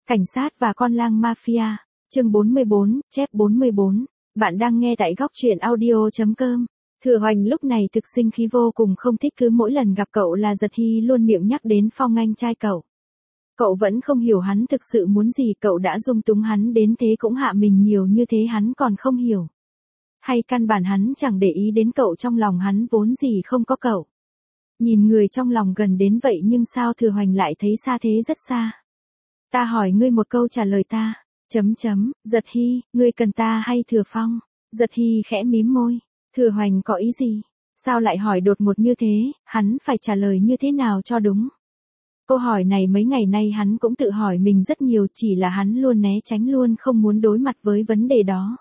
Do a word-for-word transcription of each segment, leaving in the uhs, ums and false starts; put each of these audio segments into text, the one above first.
Cảnh sát và con lang mafia, chương bốn mươi bốn, chép bốn mươi bốn. Bạn đang nghe tại góc truyện audio chấm com. Thừa Hoành lúc này thực sinh khí vô cùng không thích, cứ mỗi lần gặp cậu là Giật Hy luôn miệng nhắc đến Phong anh trai cậu. Cậu vẫn không hiểu hắn thực sự muốn gì, cậu đã dung túng hắn đến thế cũng hạ mình nhiều như thế hắn còn không hiểu. Hay căn bản hắn chẳng để ý đến cậu, trong lòng hắn vốn gì không có cậu. Nhìn người trong lòng gần đến vậy nhưng sao Thừa Hoành lại thấy xa thế rất xa. Ta hỏi ngươi một câu trả lời ta. Chấm chấm, Giật Hy, ngươi cần ta hay Thừa Phong? Giật Hy khẽ mím môi. Thừa Hoành có ý gì? Sao lại hỏi đột ngột như thế, hắn phải trả lời như thế nào cho đúng? Câu hỏi này mấy ngày nay hắn cũng tự hỏi mình rất nhiều, chỉ là hắn luôn né tránh, luôn không muốn đối mặt với vấn đề đó.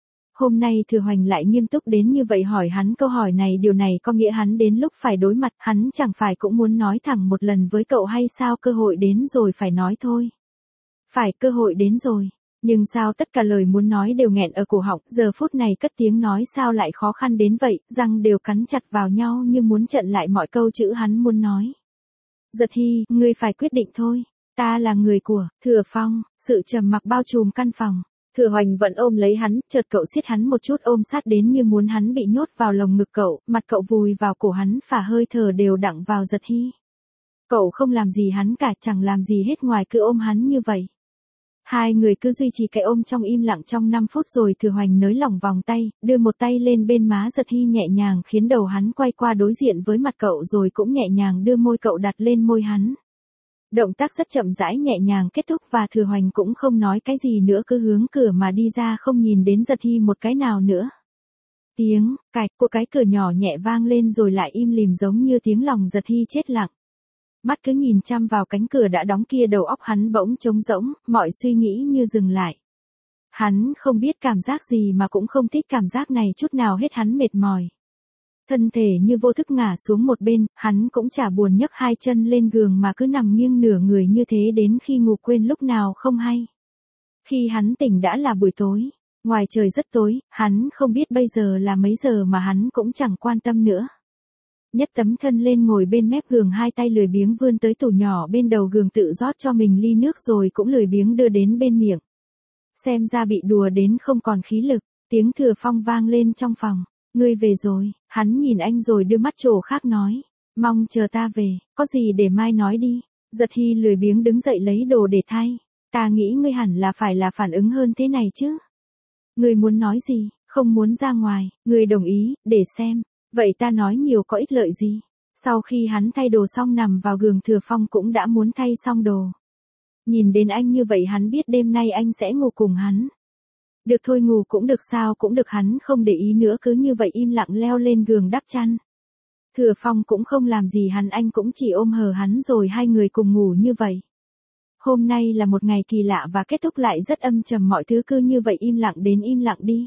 Hôm nay Thừa Hoành lại nghiêm túc đến như vậy hỏi hắn câu hỏi này, điều này có nghĩa hắn đến lúc phải đối mặt, hắn chẳng phải cũng muốn nói thẳng một lần với cậu hay sao? Cơ hội đến rồi phải nói thôi. Phải, cơ hội đến rồi. Nhưng sao tất cả lời muốn nói đều nghẹn ở cổ họng, giờ phút này cất tiếng nói sao lại khó khăn đến vậy, răng đều cắn chặt vào nhau như muốn chặn lại mọi câu chữ hắn muốn nói. Giật Hy, ngươi phải quyết định thôi. Ta là người của Thừa Phong. Sự trầm mặc bao trùm căn phòng. Thừa Hoành vẫn ôm lấy hắn, chợt cậu siết hắn một chút, ôm sát đến như muốn hắn bị nhốt vào lồng ngực cậu, mặt cậu vùi vào cổ hắn, phả hơi thở đều đặn vào Giật Hy. Cậu không làm gì hắn cả, chẳng làm gì hết ngoài cứ ôm hắn như vậy. Hai người cứ duy trì cái ôm trong im lặng trong năm phút rồi Thừa Hoành nới lỏng vòng tay, đưa một tay lên bên má Giật Hy nhẹ nhàng khiến đầu hắn quay qua đối diện với mặt cậu, rồi cũng nhẹ nhàng đưa môi cậu đặt lên môi hắn. Động tác rất chậm rãi nhẹ nhàng kết thúc và Thừa Hoành cũng không nói cái gì nữa, cứ hướng cửa mà đi ra, không nhìn đến Giật Hy một cái nào nữa. Tiếng cạch của cái cửa nhỏ nhẹ vang lên rồi lại im lìm, giống như tiếng lòng Giật Hy chết lặng. Mắt cứ nhìn chăm vào cánh cửa đã đóng kia, đầu óc hắn bỗng trống rỗng, mọi suy nghĩ như dừng lại. Hắn không biết cảm giác gì mà cũng không thích cảm giác này chút nào hết, hắn mệt mỏi. Thân thể như vô thức ngả xuống một bên, hắn cũng chả buồn nhấc hai chân lên giường mà cứ nằm nghiêng nửa người như thế đến khi ngủ quên lúc nào không hay. Khi hắn tỉnh đã là buổi tối, ngoài trời rất tối, hắn không biết bây giờ là mấy giờ mà hắn cũng chẳng quan tâm nữa. Nhất tấm thân lên ngồi bên mép giường, hai tay lười biếng vươn tới tủ nhỏ bên đầu giường tự rót cho mình ly nước rồi cũng lười biếng đưa đến bên miệng. Xem ra bị đùa đến không còn khí lực, tiếng Thừa Phong vang lên trong phòng. Ngươi về rồi, hắn nhìn anh rồi đưa mắt chỗ khác nói. Mong chờ ta về, có gì để mai nói đi. Giật Hy lười biếng đứng dậy lấy đồ để thay. Ta nghĩ ngươi hẳn là phải là phản ứng hơn thế này chứ. Ngươi muốn nói gì, không muốn ra ngoài, ngươi đồng ý, để xem. Vậy ta nói nhiều có ích lợi gì? Sau khi hắn thay đồ xong nằm vào giường, Thừa Phong cũng đã muốn thay xong đồ. Nhìn đến anh như vậy hắn biết đêm nay anh sẽ ngủ cùng hắn. Được thôi, ngủ cũng được, sao cũng được, hắn không để ý nữa, cứ như vậy im lặng leo lên giường đắp chăn. Thừa Phong cũng không làm gì hắn, anh cũng chỉ ôm hờ hắn rồi hai người cùng ngủ như vậy. Hôm nay là một ngày kỳ lạ và kết thúc lại rất âm trầm, mọi thứ cứ như vậy im lặng đến im lặng đi.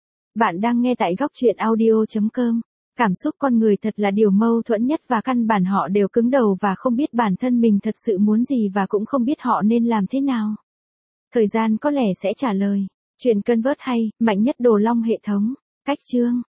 Bạn đang nghe tại góc truyện audio chấm com. Cảm xúc con người thật là điều mâu thuẫn nhất và căn bản họ đều cứng đầu và không biết bản thân mình thật sự muốn gì và cũng không biết họ nên làm thế nào. Thời gian có lẽ sẽ trả lời. Chuyện Convert hay, mạnh nhất đồ long hệ thống. Cách chương.